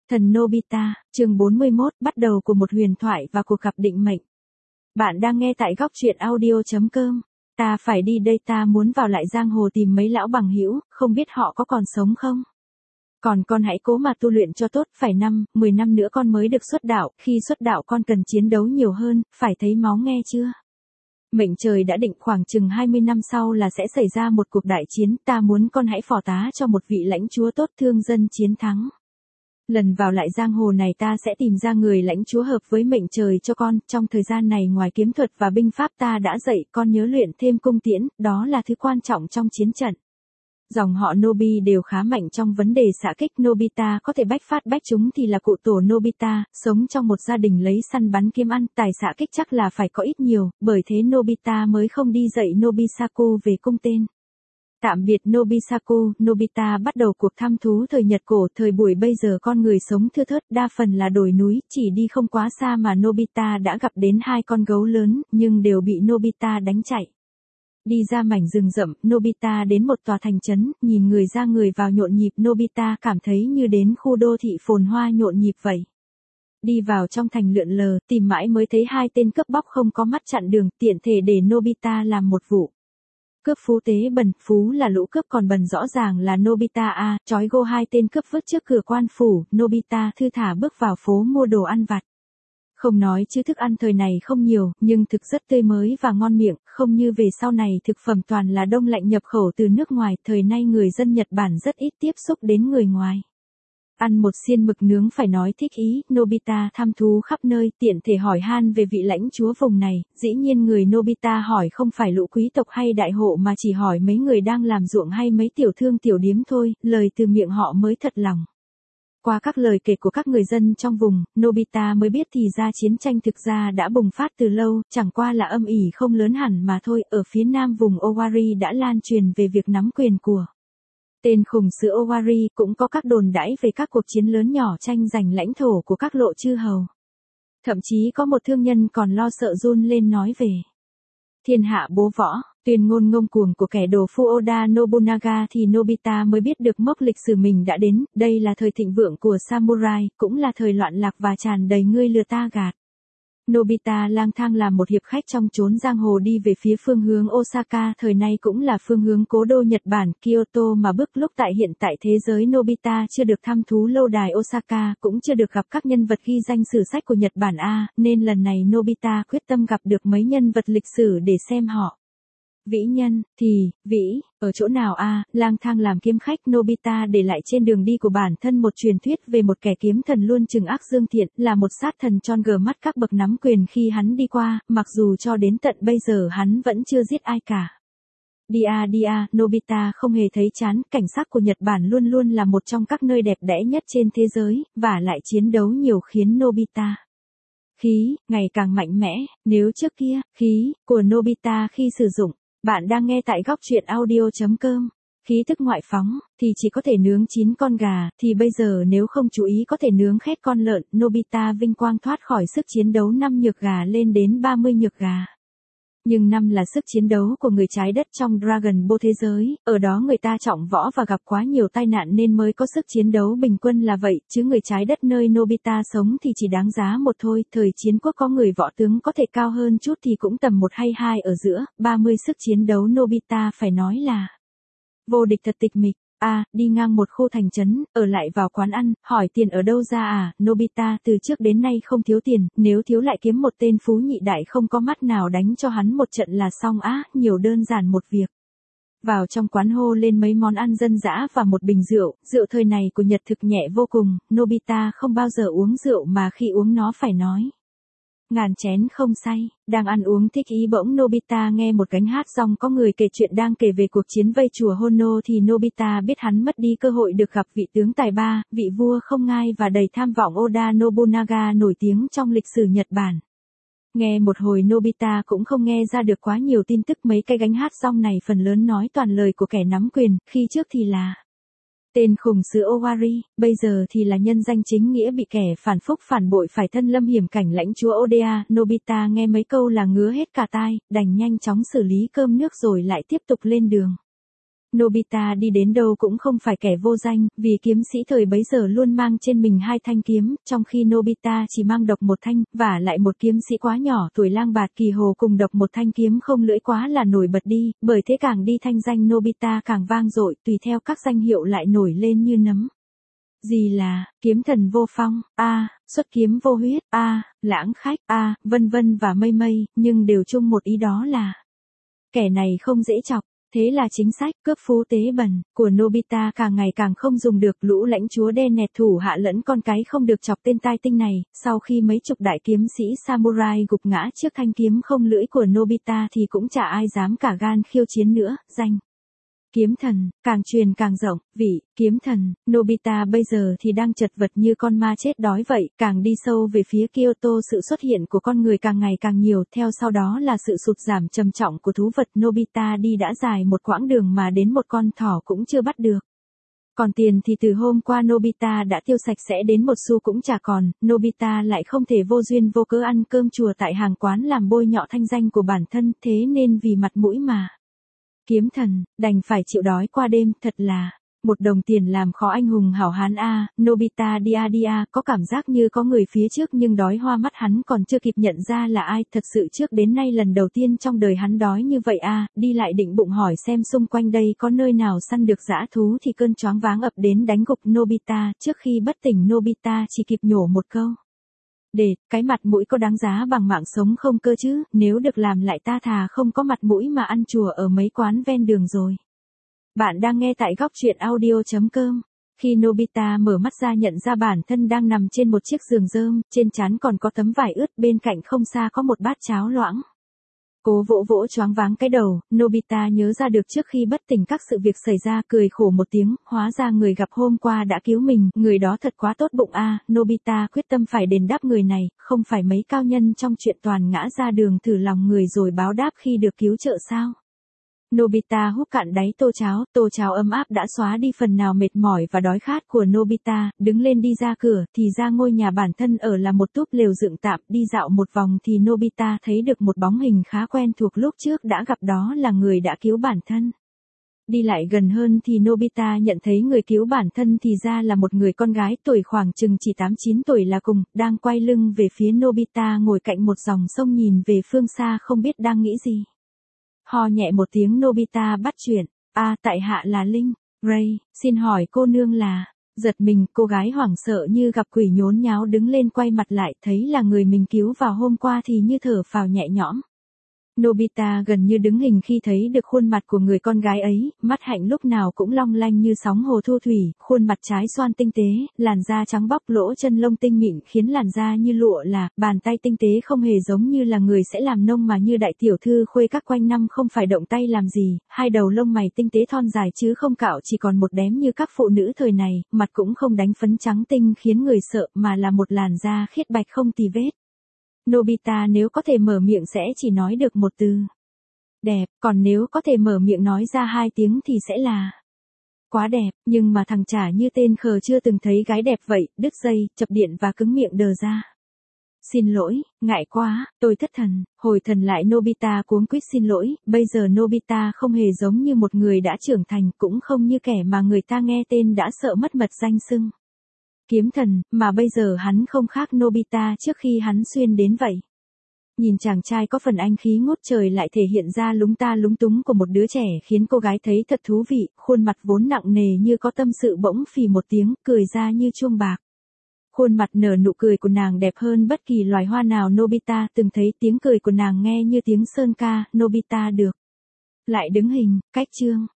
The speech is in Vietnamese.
Thần Nobita, chương 41, bắt đầu của một huyền thoại và cuộc gặp định mệnh. Bạn đang nghe tại góc truyện audio.com. Ta phải đi đây, ta muốn vào lại giang hồ tìm mấy lão bằng hữu, không biết họ có còn sống không? Còn con hãy cố mà tu luyện cho tốt, phải 10 năm nữa con mới được xuất đạo, khi xuất đạo con cần chiến đấu nhiều hơn, phải thấy máu nghe chưa? Mệnh trời đã định khoảng chừng 20 năm sau là sẽ xảy ra một cuộc đại chiến, ta muốn con hãy phò tá cho một vị lãnh chúa tốt thương dân chiến thắng. Lần vào lại giang hồ này ta sẽ tìm ra người lãnh chúa hợp với mệnh trời cho con, trong thời gian này ngoài kiếm thuật và binh pháp ta đã dạy con nhớ luyện thêm cung tiễn, đó là thứ quan trọng trong chiến trận. Dòng họ Nobi đều khá mạnh trong vấn đề xạ kích, Nobita có thể bách phát bách trúng thì là cụ tổ Nobita, sống trong một gia đình lấy săn bắn kiếm ăn, tài xạ kích chắc là phải có ít nhiều, bởi thế Nobita mới không đi dạy Nobisaku về cung tên. Tạm biệt Nobisaku, Nobita bắt đầu cuộc thăm thú thời Nhật cổ, thời buổi bây giờ con người sống thưa thớt, đa phần là đồi núi, chỉ đi không quá xa mà Nobita đã gặp đến 2 con gấu lớn, nhưng đều bị Nobita đánh chạy. Đi ra mảnh rừng rậm, Nobita đến một tòa thành trấn, nhìn người ra người vào nhộn nhịp, Nobita cảm thấy như đến khu đô thị phồn hoa nhộn nhịp vậy. Đi vào trong thành lượn lờ, tìm mãi mới thấy 2 tên cướp bóc không có mắt chặn đường, tiện thể để Nobita làm một vụ. Cướp phú tế bần, phú là lũ cướp còn bần rõ ràng là Nobita trói gô 2 tên cướp vứt trước cửa quan phủ, Nobita thư thả bước vào phố mua đồ ăn vặt. Không nói chứ thức ăn thời này không nhiều, nhưng thực rất tươi mới và ngon miệng, không như về sau này thực phẩm toàn là đông lạnh nhập khẩu từ nước ngoài, thời nay người dân Nhật Bản rất ít tiếp xúc đến người ngoài. Ăn một xiên mực nướng phải nói thích ý, Nobita thăm thú khắp nơi, tiện thể hỏi han về vị lãnh chúa vùng này, dĩ nhiên người Nobita hỏi không phải lũ quý tộc hay đại hộ mà chỉ hỏi mấy người đang làm ruộng hay mấy tiểu thương tiểu điếm thôi, lời từ miệng họ mới thật lòng. Qua các lời kể của các người dân trong vùng, Nobita mới biết thì ra chiến tranh thực ra đã bùng phát từ lâu, chẳng qua là âm ỉ không lớn hẳn mà thôi, ở phía nam vùng Owari đã lan truyền về việc nắm quyền của tên khủng sứ Owari, cũng có các đồn đãi về các cuộc chiến lớn nhỏ tranh giành lãnh thổ của các lộ chư hầu. Thậm chí có một thương nhân còn lo sợ run lên nói về thiên hạ bố võ, tuyên ngôn ngông cuồng của kẻ đồ phu Oda Nobunaga thì Nobita mới biết được mốc lịch sử mình đã đến, đây là thời thịnh vượng của samurai, cũng là thời loạn lạc và tràn đầy ngươi lừa ta gạt. Nobita lang thang làm một hiệp khách trong chốn giang hồ đi về phía phương hướng Osaka, thời nay cũng là phương hướng cố đô Nhật Bản, Kyoto mà bước lúc tại hiện tại thế giới Nobita chưa được thăm thú lâu đài Osaka, cũng chưa được gặp các nhân vật ghi danh sử sách của Nhật Bản nên lần này Nobita quyết tâm gặp được mấy nhân vật lịch sử để xem họ. Vĩ nhân, thì, vĩ, ở chỗ nào lang thang làm kiếm khách, Nobita để lại trên đường đi của bản thân một truyền thuyết về một kẻ kiếm thần luôn trừng ác dương thiện, là một sát thần tròn gờ mắt các bậc nắm quyền khi hắn đi qua, mặc dù cho đến tận bây giờ hắn vẫn chưa giết ai cả. Đi Nobita không hề thấy chán, cảnh sắc của Nhật Bản luôn luôn là một trong các nơi đẹp đẽ nhất trên thế giới, và lại chiến đấu nhiều khiến Nobita khí ngày càng mạnh mẽ, nếu trước kia, khí của Nobita khi sử dụng. Bạn đang nghe tại góc truyện audio.com. Khí thức ngoại phóng, thì chỉ có thể nướng 9 con gà, thì bây giờ nếu không chú ý có thể nướng khét con lợn, Nobita vinh quang thoát khỏi sức chiến đấu 5 nhược gà lên đến 30 nhược gà. Nhưng 5 là sức chiến đấu của người trái đất trong Dragon Ball thế giới, ở đó người ta trọng võ và gặp quá nhiều tai nạn nên mới có sức chiến đấu bình quân là vậy, chứ người trái đất nơi Nobita sống thì chỉ đáng giá một thôi, thời chiến quốc có người võ tướng có thể cao hơn chút thì cũng tầm 1 hay 2 ở giữa, 30 sức chiến đấu Nobita phải nói là vô địch thật tịch mịch. Đi ngang một khu thành trấn, ở lại vào quán ăn, hỏi tiền ở đâu ra Nobita từ trước đến nay không thiếu tiền, nếu thiếu lại kiếm một tên phú nhị đại không có mắt nào đánh cho hắn một trận là xong nhiều đơn giản một việc. Vào trong quán hô lên mấy món ăn dân dã và một bình rượu, rượu thời này của Nhật thực nhẹ vô cùng, Nobita không bao giờ uống rượu mà khi uống nó phải nói ngàn chén không say. Đang ăn uống thích ý bỗng Nobita nghe một gánh hát xong có người kể chuyện đang kể về cuộc chiến vây chùa Hono thì Nobita biết hắn mất đi cơ hội được gặp vị tướng tài ba, vị vua không ngai và đầy tham vọng Oda Nobunaga nổi tiếng trong lịch sử Nhật Bản. Nghe một hồi Nobita cũng không nghe ra được quá nhiều tin tức, mấy cái gánh hát xong này phần lớn nói toàn lời của kẻ nắm quyền, khi trước thì là tên khủng sứ Owari, bây giờ thì là nhân danh chính nghĩa bị kẻ phản phúc phản bội phải thân lâm hiểm cảnh lãnh chúa Oda. Nobita nghe mấy câu là ngứa hết cả tai, đành nhanh chóng xử lý cơm nước rồi lại tiếp tục lên đường. Nobita đi đến đâu cũng không phải kẻ vô danh, vì kiếm sĩ thời bấy giờ luôn mang trên mình 2 thanh kiếm, trong khi Nobita chỉ mang độc 1 thanh, và lại một kiếm sĩ quá nhỏ tuổi Lang Bạt Kỳ Hồ cùng độc 1 thanh kiếm không lưỡi quá là nổi bật đi, bởi thế càng đi thanh danh Nobita càng vang dội, tùy theo các danh hiệu lại nổi lên như nấm. Gì là, kiếm thần vô phong, xuất kiếm vô huyết, lãng khách, vân vân và mây mây, nhưng đều chung một ý đó là kẻ này không dễ chọc. Thế là chính sách cướp phú tế bẩn của Nobita càng ngày càng không dùng được, lũ lãnh chúa đen nẹt thủ hạ lẫn con cái không được chọc tên tai tinh này, sau khi mấy chục đại kiếm sĩ samurai gục ngã trước thanh kiếm không lưỡi của Nobita thì cũng chả ai dám cả gan khiêu chiến nữa, danh kiếm thần, càng truyền càng rộng, vị kiếm thần, Nobita bây giờ thì đang chật vật như con ma chết đói vậy, càng đi sâu về phía Kyoto sự xuất hiện của con người càng ngày càng nhiều, theo sau đó là sự sụt giảm trầm trọng của thú vật, Nobita đi đã dài một quãng đường mà đến một con thỏ cũng chưa bắt được. Còn tiền thì từ hôm qua Nobita đã tiêu sạch sẽ đến một xu cũng chả còn, Nobita lại không thể vô duyên vô cớ ăn cơm chùa tại hàng quán làm bôi nhọ thanh danh của bản thân, thế nên vì mặt mũi mà kiếm thần, đành phải chịu đói qua đêm, thật là một đồng tiền làm khó anh hùng hảo hán Nobita dia, có cảm giác như có người phía trước nhưng đói hoa mắt hắn còn chưa kịp nhận ra là ai, thật sự trước đến nay lần đầu tiên trong đời hắn đói như vậy đi lại định bụng hỏi xem xung quanh đây có nơi nào săn được dã thú thì cơn choáng váng ập đến đánh gục Nobita, trước khi bất tỉnh Nobita chỉ kịp nhổ một câu. Cái mặt mũi có đáng giá bằng mạng sống không cơ chứ, nếu được làm lại ta thà không có mặt mũi mà ăn chùa ở mấy quán ven đường rồi. Bạn đang nghe tại góc truyện audio.com. Khi Nobita mở mắt ra nhận ra bản thân đang nằm trên một chiếc giường rơm, trên trán còn có tấm vải ướt, bên cạnh không xa có một bát cháo loãng. Cố vỗ choáng váng cái đầu, Nobita nhớ ra được trước khi bất tỉnh các sự việc xảy ra, cười khổ một tiếng, hóa ra người gặp hôm qua đã cứu mình, người đó thật quá tốt bụng Nobita quyết tâm phải đền đáp người này, không phải mấy cao nhân trong chuyện toàn ngã ra đường thử lòng người rồi báo đáp khi được cứu trợ sao? Nobita húp cạn đáy tô cháo ấm áp đã xóa đi phần nào mệt mỏi và đói khát của Nobita, đứng lên đi ra cửa, thì ra ngôi nhà bản thân ở là một túp lều dựng tạm, đi dạo một vòng thì Nobita thấy được một bóng hình khá quen thuộc lúc trước đã gặp, đó là người đã cứu bản thân. Đi lại gần hơn thì Nobita nhận thấy người cứu bản thân thì ra là một người con gái tuổi khoảng chừng chỉ 8-9 tuổi là cùng, đang quay lưng về phía Nobita ngồi cạnh một dòng sông nhìn về phương xa không biết đang nghĩ gì. Ho nhẹ một tiếng Nobita bắt chuyện, tại hạ là Linh, Ray, xin hỏi cô nương là, giật mình cô gái hoảng sợ như gặp quỷ nhốn nháo đứng lên quay mặt lại thấy là người mình cứu vào hôm qua thì như thở phào nhẹ nhõm. Nobita gần như đứng hình khi thấy được khuôn mặt của người con gái ấy, mắt hạnh lúc nào cũng long lanh như sóng hồ thu thủy, khuôn mặt trái xoan tinh tế, làn da trắng bóc lỗ chân lông tinh mịn khiến làn da như lụa là, bàn tay tinh tế không hề giống như là người sẽ làm nông mà như đại tiểu thư khuê các quanh năm không phải động tay làm gì, hai đầu lông mày tinh tế thon dài chứ không cạo chỉ còn một đếm như các phụ nữ thời này, mặt cũng không đánh phấn trắng tinh khiến người sợ mà là một làn da khiết bạch không tì vết. Nobita nếu có thể mở miệng sẽ chỉ nói được một từ. Đẹp, còn nếu có thể mở miệng nói ra 2 tiếng thì sẽ là quá đẹp, nhưng mà thằng chả như tên khờ chưa từng thấy gái đẹp vậy, đứt dây, chập điện và cứng miệng đờ ra. Xin lỗi, ngại quá, tôi thất thần, hồi thần lại Nobita cuống quýt xin lỗi, bây giờ Nobita không hề giống như một người đã trưởng thành, cũng không như kẻ mà người ta nghe tên đã sợ mất mật danh xưng. Kiếm thần, mà bây giờ hắn không khác Nobita trước khi hắn xuyên đến vậy. Nhìn chàng trai có phần anh khí ngút trời lại thể hiện ra lúng ta lúng túng của một đứa trẻ khiến cô gái thấy thật thú vị, khuôn mặt vốn nặng nề như có tâm sự bỗng phì một tiếng, cười ra như chuông bạc. Khuôn mặt nở nụ cười của nàng đẹp hơn bất kỳ loài hoa nào Nobita từng thấy, tiếng cười của nàng nghe như tiếng sơn ca, Nobita được lại đứng hình, cách chương.